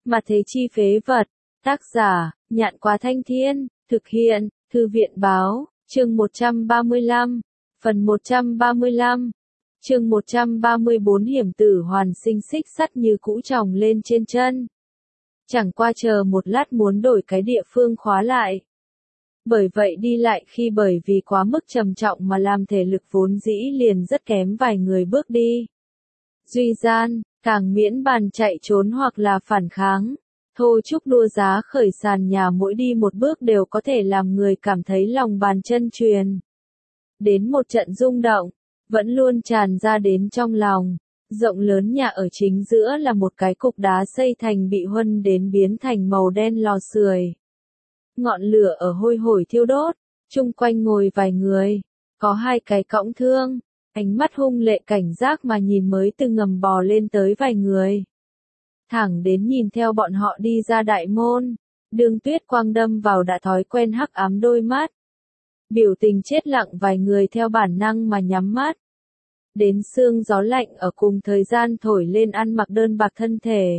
Mà thế chi phế vật. Tác giả, Nhạn Quá Thanh Thiên, thực hiện, Thư viện báo, chương 135, phần 135, chương 134 hiểm tử hoàn sinh xích sắt như cũ tròng lên trên chân. Chẳng qua chờ một lát muốn đổi cái địa phương khóa lại. Bởi vậy đi lại khi bởi vì quá mức trầm trọng mà làm thể lực vốn dĩ liền rất kém vài người bước đi. Duy gian, càng miễn bàn chạy trốn hoặc là phản kháng. Thô trúc đua giá khởi sàn nhà mỗi đi một bước đều có thể làm người cảm thấy lòng bàn chân truyền. Đến một trận rung động, vẫn luôn tràn ra đến trong lòng. Rộng lớn nhà ở chính giữa là một cái cục đá xây thành bị huân đến biến thành màu đen lò sưởi. Ngọn lửa ở hôi hổi thiêu đốt, chung quanh ngồi vài người, có hai cái cõng thương, ánh mắt hung lệ cảnh giác mà nhìn mới từ ngầm bò lên tới vài người. Thẳng đến nhìn theo bọn họ đi ra đại môn, Đường Tuyết Quang đâm vào đã thói quen hắc ám đôi mắt. Biểu tình chết lặng vài người theo bản năng mà nhắm mắt. Đến sương gió lạnh ở cùng thời gian thổi lên ăn mặc đơn bạc thân thể.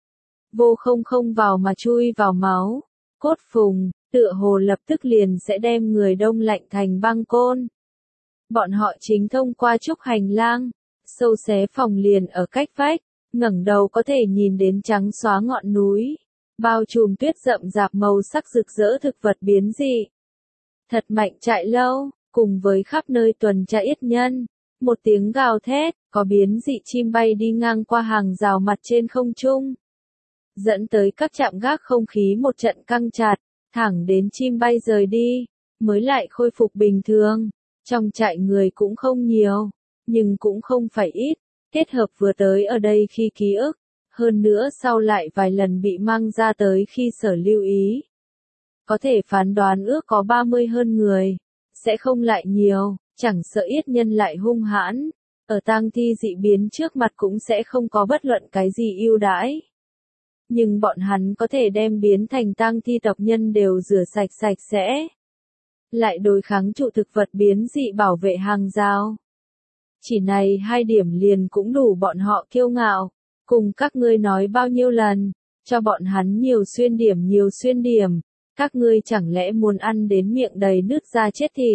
Vô không vào mà chui vào máu, cốt phùng, tựa hồ lập tức liền sẽ đem người đông lạnh thành băng côn. Bọn họ chính thông qua trúc hành lang, sâu xé phòng liền ở cách vách, ngẩng đầu có thể nhìn đến trắng xóa ngọn núi, bao trùm tuyết rậm rạp màu sắc rực rỡ thực vật biến dị. Thật mạnh chạy lâu, cùng với khắp nơi tuần tra yết nhân, một tiếng gào thét, có biến dị chim bay đi ngang qua hàng rào mặt trên không trung. Dẫn tới các trạm gác không khí một trận căng chặt, thẳng đến chim bay rời đi, mới lại khôi phục bình thường. Trong trại người cũng không nhiều, nhưng cũng không phải ít, kết hợp vừa tới ở đây khi ký ức, hơn nữa sau lại vài lần bị mang ra tới khi sở lưu ý. Có thể phán đoán ước có 30 hơn người, sẽ không lại nhiều, chẳng sợ yết nhân lại hung hãn, ở tang thi dị biến trước mặt cũng sẽ không có bất luận cái gì ưu đãi. Nhưng bọn hắn có thể đem biến thành tang thi tộc nhân đều rửa sạch sẽ. Lại đối kháng trụ thực vật biến dị bảo vệ hàng rào. Chỉ này hai điểm liền cũng đủ bọn họ kiêu ngạo, cùng các ngươi nói bao nhiêu lần, cho bọn hắn nhiều xuyên điểm, các ngươi chẳng lẽ muốn ăn đến miệng đầy nước ra chết thịt.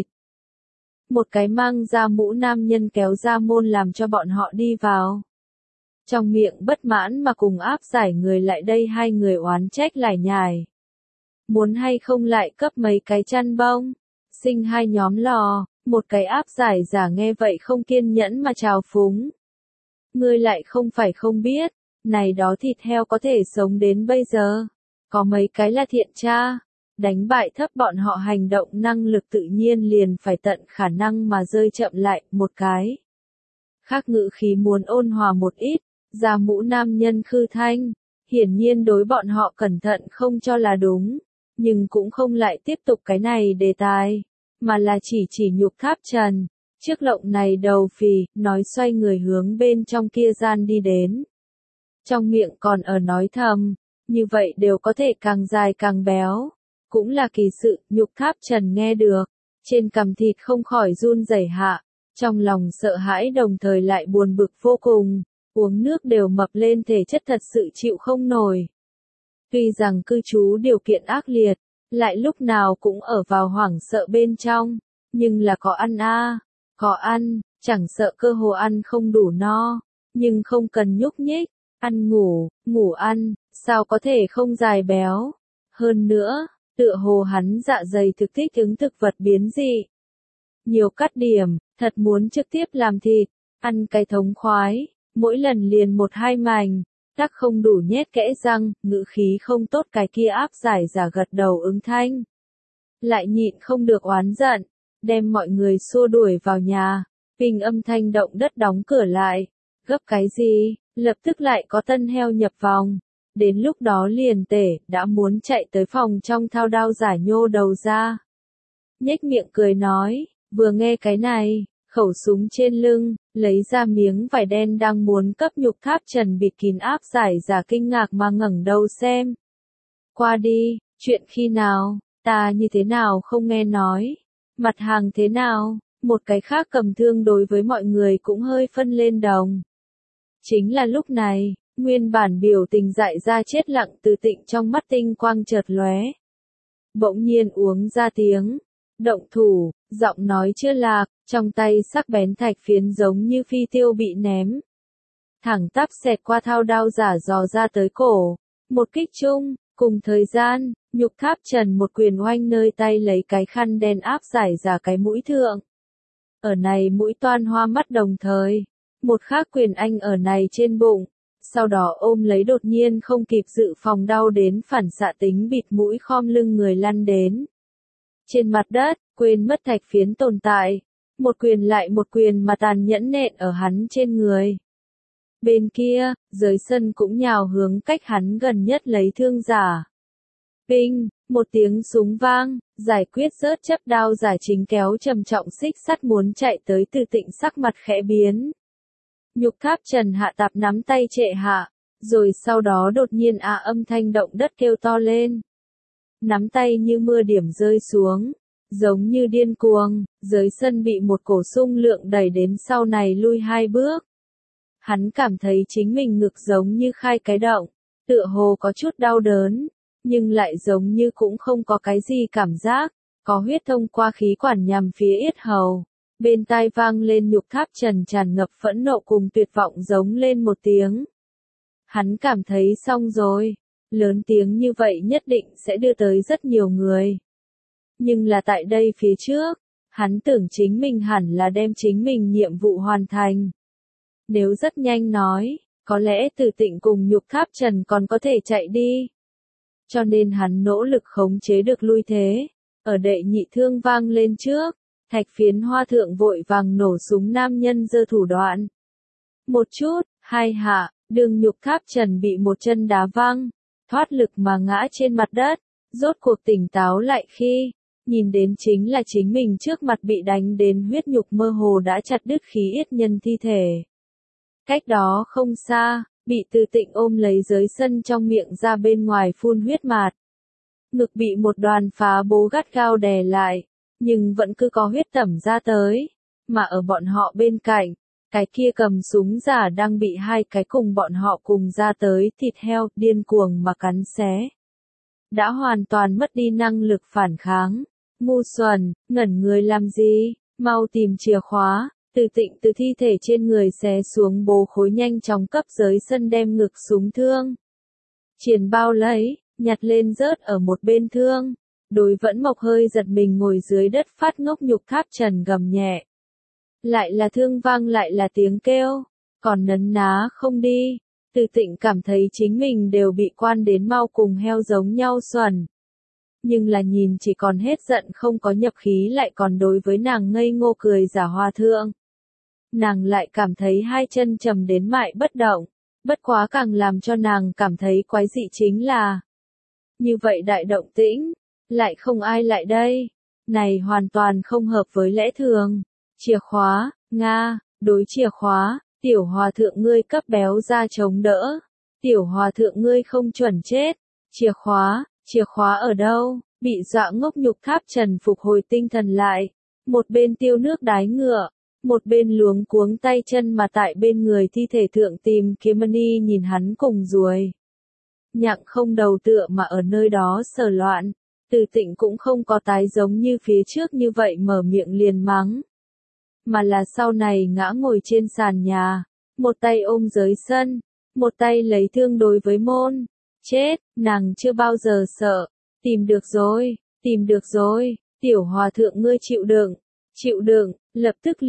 Một cái mang ra mũ nam nhân kéo ra môn làm cho bọn họ đi vào. Trong miệng bất mãn mà cùng áp giải người lại đây hai người oán trách lải nhải. Muốn hay không lại cấp mấy cái chăn bông, sinh hai nhóm lò, một cái áp giải giả nghe vậy không kiên nhẫn mà trào phúng. Ngươi lại không phải không biết, này đó thịt heo có thể sống đến bây giờ, có mấy cái là thiện tra, đánh bại thấp bọn họ hành động năng lực tự nhiên liền phải tận khả năng mà rơi chậm lại một cái. Khác ngữ khí muốn ôn hòa một ít, ra mũ nam nhân khư thanh, hiển nhiên đối bọn họ cẩn thận không cho là đúng, nhưng cũng không lại tiếp tục cái này đề tài, mà là chỉ nhục tháp trần, chiếc lộng này đầu phì, nói xoay người hướng bên trong kia gian đi đến. Trong miệng còn ở nói thầm, như vậy đều có thể càng dài càng béo, cũng là kỳ sự, nhục tháp trần nghe được, trên cằm thịt không khỏi run rẩy hạ, trong lòng sợ hãi đồng thời lại buồn bực vô cùng, uống nước đều mập lên thể chất thật sự chịu không nổi. Tuy rằng cư trú điều kiện ác liệt, lại lúc nào cũng ở vào hoảng sợ bên trong, nhưng là có ăn có ăn, chẳng sợ cơ hồ ăn không đủ no, nhưng không cần nhúc nhích, ăn ngủ ăn, sao có thể không dài béo. Hơn nữa, tựa hồ hắn dạ dày thực thích ứng thực vật biến dị. Nhiều cắt điểm, thật muốn trực tiếp làm thịt, ăn cái thống khoái, mỗi lần liền một hai mảnh. Tắc không đủ nhét kẽ răng, ngữ khí không tốt cái kia áp giải giả gật đầu ứng thanh. Lại nhịn không được oán giận, đem mọi người xua đuổi vào nhà, Bình âm thanh động đất đóng cửa lại. Gấp cái gì, lập tức lại có tân heo nhập vòng. Đến lúc đó liền đã muốn chạy tới phòng trong thao đao giả nhô đầu ra. Nhếch miệng cười nói, vừa nghe cái này, khẩu súng trên lưng, lấy ra miếng vải đen đang muốn cấp nhục tháp trần bịt kín áp giải giả kinh ngạc mà ngẩng đầu xem. Qua đi, chuyện khi nào, ta như thế nào không nghe nói, mặt hàng thế nào, một cái khác cầm thương đối với mọi người cũng hơi phân lên đồng. Chính là lúc này, Nguyên bản biểu tình dại ra chết lặng Từ Tịnh trong mắt tinh quang chợt lóe. Bỗng nhiên uống ra tiếng. Động thủ, giọng nói chưa lạc, trong tay sắc bén thạch phiến giống như phi tiêu bị ném. Thẳng tắp xẹt qua thao đao giả dò ra tới cổ. Một kích chung, cùng thời gian, Nhục Tháp Trần một quyền oanh nơi tay lấy cái khăn đen áp giải ra cái mũi thượng. Ở này mũi toan hoa mắt đồng thời. Một khác quyền anh ở này trên bụng. Sau đó ôm lấy đột nhiên không kịp dự phòng đau đến phản xạ tính bịt mũi khom lưng người lăn đến. Trên mặt đất, quên mất thạch phiến tồn tại. Một quyền lại một quyền mà tàn nhẫn nện ở hắn trên người. Bên kia, giới sân cũng nhào hướng cách hắn gần nhất lấy thương giả. Pinh, một tiếng súng vang, giải quyết rớt chấp đao giả chính kéo trầm trọng xích sắt muốn chạy tới Từ Tịnh sắc mặt khẽ biến. Nhục Tháp Trần hạ tạp nắm tay trệ hạ, rồi sau đó đột nhiên âm thanh động đất kêu to lên. Nắm tay như mưa điểm rơi xuống, giống như điên cuồng, giới sân bị một cổ xung lượng đẩy đến sau này lui 2 bước. Hắn cảm thấy chính mình ngực giống như khai cái động, tựa hồ có chút đau đớn, nhưng lại giống như cũng không có cái gì cảm giác, có huyết thông qua khí quản nhằm phía yết hầu. Bên tai vang lên Nhục Tháp Trần tràn ngập phẫn nộ cùng tuyệt vọng giống lên một tiếng. Hắn cảm thấy xong rồi, lớn tiếng như vậy nhất định sẽ đưa tới rất nhiều người. Nhưng là tại đây phía trước, hắn tưởng chính mình hẳn là đem chính mình nhiệm vụ hoàn thành. Nếu rất nhanh nói, có lẽ Từ Tịnh cùng Nhục Tháp Trần còn có thể chạy đi. Cho nên hắn nỗ lực khống chế được lui thế. Ở đệ nhị thương vang lên trước, thạch phiến hoa thượng vội vàng nổ súng nam nhân giơ thủ đoạn. Một chút, 2 hạ, đường Nhục Tháp Trần bị một chân đá văng, thoát lực mà ngã trên mặt đất, rốt cuộc tỉnh táo lại khi, nhìn đến chính là chính mình trước mặt bị đánh đến huyết nhục mơ hồ đã chặt đứt khí yết nhân thi thể. Cách đó không xa, bị Từ Tịnh ôm lấy giới sân trong miệng ra bên ngoài phun huyết mạt. Ngực bị một đoàn phá bố gắt gao đè lại, nhưng vẫn cứ có huyết tẩm ra tới, mà ở bọn họ bên cạnh, cái kia cầm súng giả đang bị 2 cái cùng bọn họ cùng ra tới thịt heo điên cuồng mà cắn xé. Đã hoàn toàn mất đi năng lực phản kháng. Ngu xuẩn, ngẩn người làm gì, mau tìm chìa khóa. Từ Tịnh từ thi thể trên người xé xuống bố khối nhanh chóng cấp giới sân đem ngực súng thương. Triển bao lấy, nhặt lên rớt ở một bên thương. Đối vẫn mộc hơi giật mình ngồi dưới đất phát ngốc Nhục Tháp Trần gầm nhẹ. Lại là thương vang lại là tiếng kêu, còn nấn ná không đi. Từ Tịnh cảm thấy chính mình đều bị quan đến mau cùng heo giống nhau xuẩn. Nhưng là nhìn chỉ còn hết giận không có nhập khí lại còn đối với nàng ngây ngô cười giả hòa thượng. Nàng lại cảm thấy 2 chân trầm đến mại bất động, bất quá càng làm cho nàng cảm thấy quái dị chính là như vậy đại động tĩnh, lại không ai lại đây, này hoàn toàn không hợp với lẽ thường. Chìa khóa, Nga, đối chìa khóa, tiểu hòa thượng ngươi cấp béo ra chống đỡ, tiểu hòa thượng ngươi không chuẩn chết, chìa khóa ở đâu, bị dọa ngốc Nhục Tháp Trần phục hồi tinh thần lại, một bên tiêu nước đái ngựa, một bên luống cuống tay chân mà tại bên người thi thể thượng tìm kiếm mani nhìn hắn cùng ruồi. Nhặng không đầu tựa mà ở nơi đó sờ loạn, Từ Tịnh cũng không có tái giống như phía trước như vậy mở miệng liền mắng. Mà là sau này ngã ngồi trên sàn nhà, một tay ôm giới sân, một tay lấy thương đối với môn. Chết, nàng chưa bao giờ sợ, tìm được rồi, tiểu hòa thượng ngươi chịu đựng, lập tức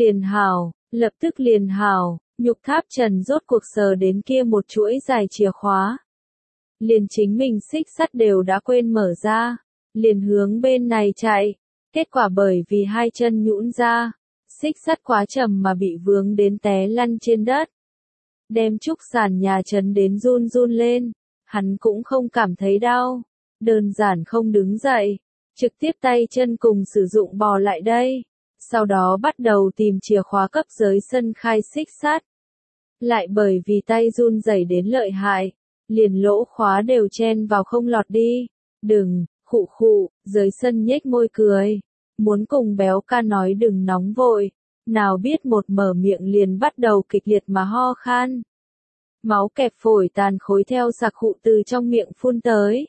liền hảo, Nhục Tháp Trần rốt cuộc sờ đến kia một chuỗi dài chìa khóa. Liền chính mình xích sắt đều đã quên mở ra, liền hướng bên này chạy, kết quả bởi vì 2 chân nhũn ra, xích sắt quá trầm mà bị vướng đến té lăn trên đất. Đem trúc sàn nhà chấn đến run run lên, hắn cũng không cảm thấy đau, đơn giản không đứng dậy, trực tiếp tay chân cùng sử dụng bò lại đây, sau đó bắt đầu tìm chìa khóa cấp giới sân khai xích sắt. Lại bởi vì tay run rẩy đến lợi hại, liền lỗ khóa đều chen vào không lọt đi. Đừng, khụ, giới sân nhếch môi cười, muốn cùng béo ca nói đừng nóng vội, nào biết một mở miệng liền bắt đầu kịch liệt mà ho khan. máu kẹp phổi tàn khối theo sạc khụ từ trong miệng phun tới.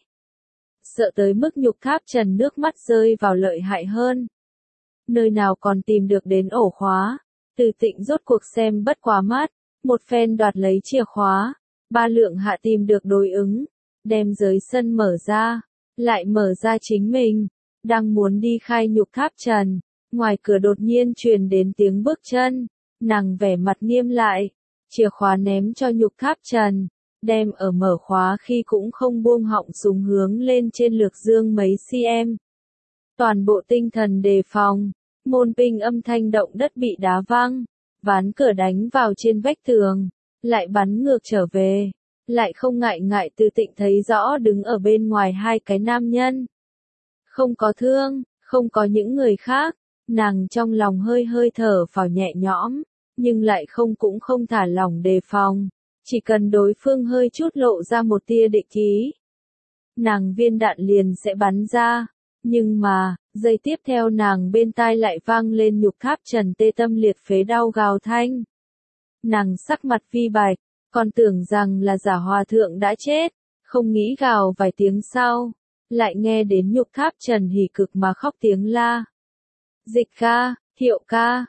Sợ tới mức Nhục Tháp Trần nước mắt rơi vào lợi hại hơn. Nơi nào còn tìm được đến ổ khóa, Từ Tịnh rốt cuộc xem bất quá mắt, một phen đoạt lấy chìa khóa, Ba Lượng Hạ tìm được đối ứng, đem giới sân mở ra, lại mở ra chính mình, đang muốn đi khai Nhục Tháp Trần, ngoài cửa đột nhiên truyền đến tiếng bước chân, nàng vẻ mặt nghiêm lại, chìa khóa ném cho Nhục Tháp Trần, đem ở mở khóa khi cũng không buông họng súng hướng lên trên lược dương mấy cm. Toàn bộ tinh thần đề phòng, môn pinh âm thanh động đất bị đá văng, ván cửa đánh vào trên vách tường, lại bắn ngược trở về, lại không ngại ngại Từ Tịnh thấy rõ đứng ở bên ngoài hai cái nam nhân. Không có thương, không có những người khác, nàng trong lòng hơi hơi thở phào nhẹ nhõm, nhưng lại cũng không thả lỏng đề phòng, chỉ cần đối phương hơi chút lộ ra một tia địch ý, nàng viên đạn liền sẽ bắn ra. Nhưng mà, giây tiếp theo nàng bên tai lại vang lên Nhục Tháp Trần tê tâm liệt phế đau gào thanh. Nàng sắc mặt vi bạch, còn tưởng rằng là Giả Hòa Thượng đã chết, không nghĩ gào vài tiếng sau, lại nghe đến Nhục Tháp Trần hỉ cực mà khóc tiếng la. Dịch ca, Thiệu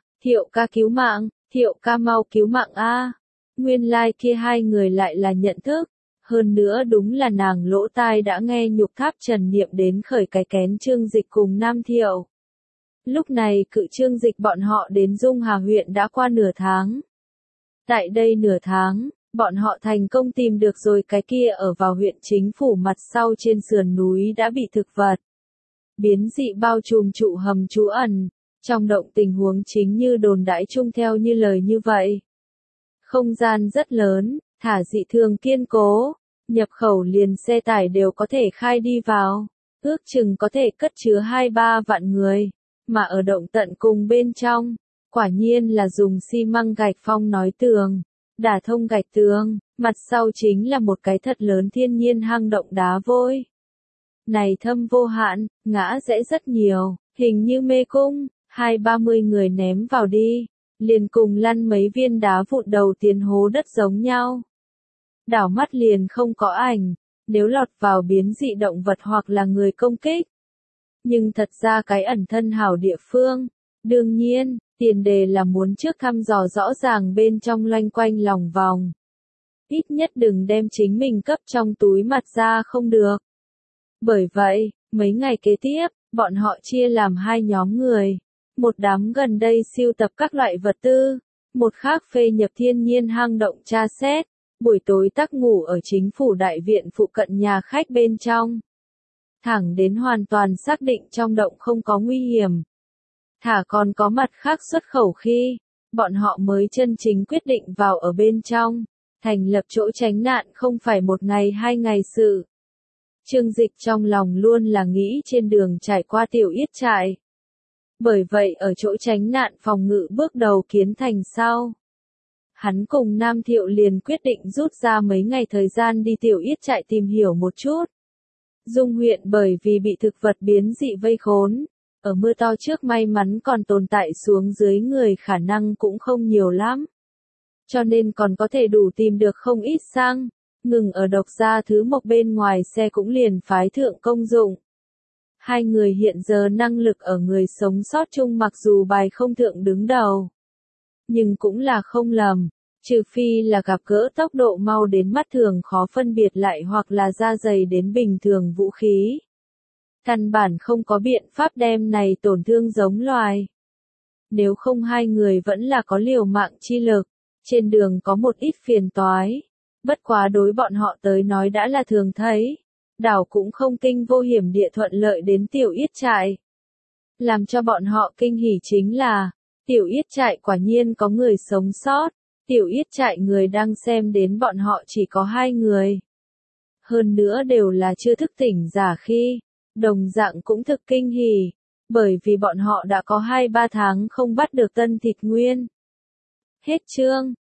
ca cứu mạng, Thiệu ca mau cứu mạng a. Nguyên lai kia hai người lại là nhận thức. Hơn nữa đúng là nàng lỗ tai đã nghe Nhục Tháp Trần niệm đến khởi cái kén Trương Dịch cùng Nam Thiệu. Lúc này cự Trương Dịch bọn họ đến Dung Hà huyện đã qua nửa tháng. Tại đây nửa tháng, bọn họ thành công tìm được rồi cái kia ở vào huyện chính phủ mặt sau trên sườn núi đã bị thực vật biến dị bao trùm trụ hầm trú ẩn, trong động tình huống chính như đồn đãi chung theo như lời như vậy. Không gian rất lớn, thả dị thường kiên cố, nhập khẩu liền xe tải đều có thể khai đi vào, ước chừng có thể cất chứa 2-3 vạn người, mà ở động tận cùng bên trong, quả nhiên là dùng xi măng gạch phong nói tường, đả thông gạch tường, mặt sau chính là một cái thật lớn thiên nhiên hang động đá vôi. Này thâm vô hạn, ngã rẽ rất nhiều, hình như mê cung, 20-30 người ném vào đi, liền cùng lăn mấy viên đá vụn đầu tiến hố đất giống nhau. Đảo mắt liền không có ảnh, nếu lọt vào biến dị động vật hoặc là người công kích. Nhưng thật ra cái ẩn thân hảo địa phương, đương nhiên, tiền đề là muốn trước thăm dò rõ ràng bên trong loanh quanh lòng vòng. Ít nhất đừng đem chính mình cấp trong túi mặt ra không được. Bởi vậy, mấy ngày kế tiếp, bọn họ chia làm hai nhóm người. Một đám gần đây siêu tập các loại vật tư, một khác phê nhập thiên nhiên hang động tra xét, buổi tối tắc ngủ ở chính phủ đại viện phụ cận nhà khách bên trong. Thẳng đến hoàn toàn xác định trong động không có nguy hiểm. Thả còn có mặt khác xuất khẩu khi, bọn họ mới chân chính quyết định vào ở bên trong, thành lập chỗ tránh nạn không phải một ngày 2 ngày sự. Trương Dịch trong lòng luôn là nghĩ trên đường trải qua Tiểu Yết trại. Bởi vậy ở chỗ tránh nạn phòng ngự bước đầu kiến thành sau. Hắn cùng Nam Thiệu liền quyết định rút ra mấy ngày thời gian đi Tiểu Yết trại tìm hiểu một chút. Dung huyện bởi vì bị thực vật biến dị vây khốn, ở mưa to trước may mắn còn tồn tại xuống dưới người khả năng cũng không nhiều lắm. Cho nên còn có thể đủ tìm được không ít xăng, ngừng ở Độc Gia Thứ Mộc bên ngoài xe cũng liền phái thượng công dụng. Hai người hiện giờ năng lực ở người sống sót chung mặc dù bài không thượng đứng đầu, nhưng cũng là không lầm, trừ phi là gặp gỡ tốc độ mau đến mắt thường khó phân biệt lại hoặc là da dày đến bình thường vũ khí. Căn bản không có biện pháp đem này tổn thương giống loài. Nếu không hai người vẫn là có liều mạng chi lực, trên đường có một ít phiền toái. Bất quá đối bọn họ tới nói đã là thường thấy. Đảo cũng không kinh vô hiểm địa thuận lợi đến Tiểu Yết trại. Làm cho bọn họ kinh hỉ chính là, Tiểu Yết trại quả nhiên có người sống sót, Tiểu Yết trại người đang xem đến bọn họ chỉ có 2 người. Hơn nữa đều là chưa thức tỉnh giả khi, đồng dạng cũng thực kinh hỉ, bởi vì bọn họ đã có 2-3 tháng không bắt được tân thịt nguyên. Hết chương.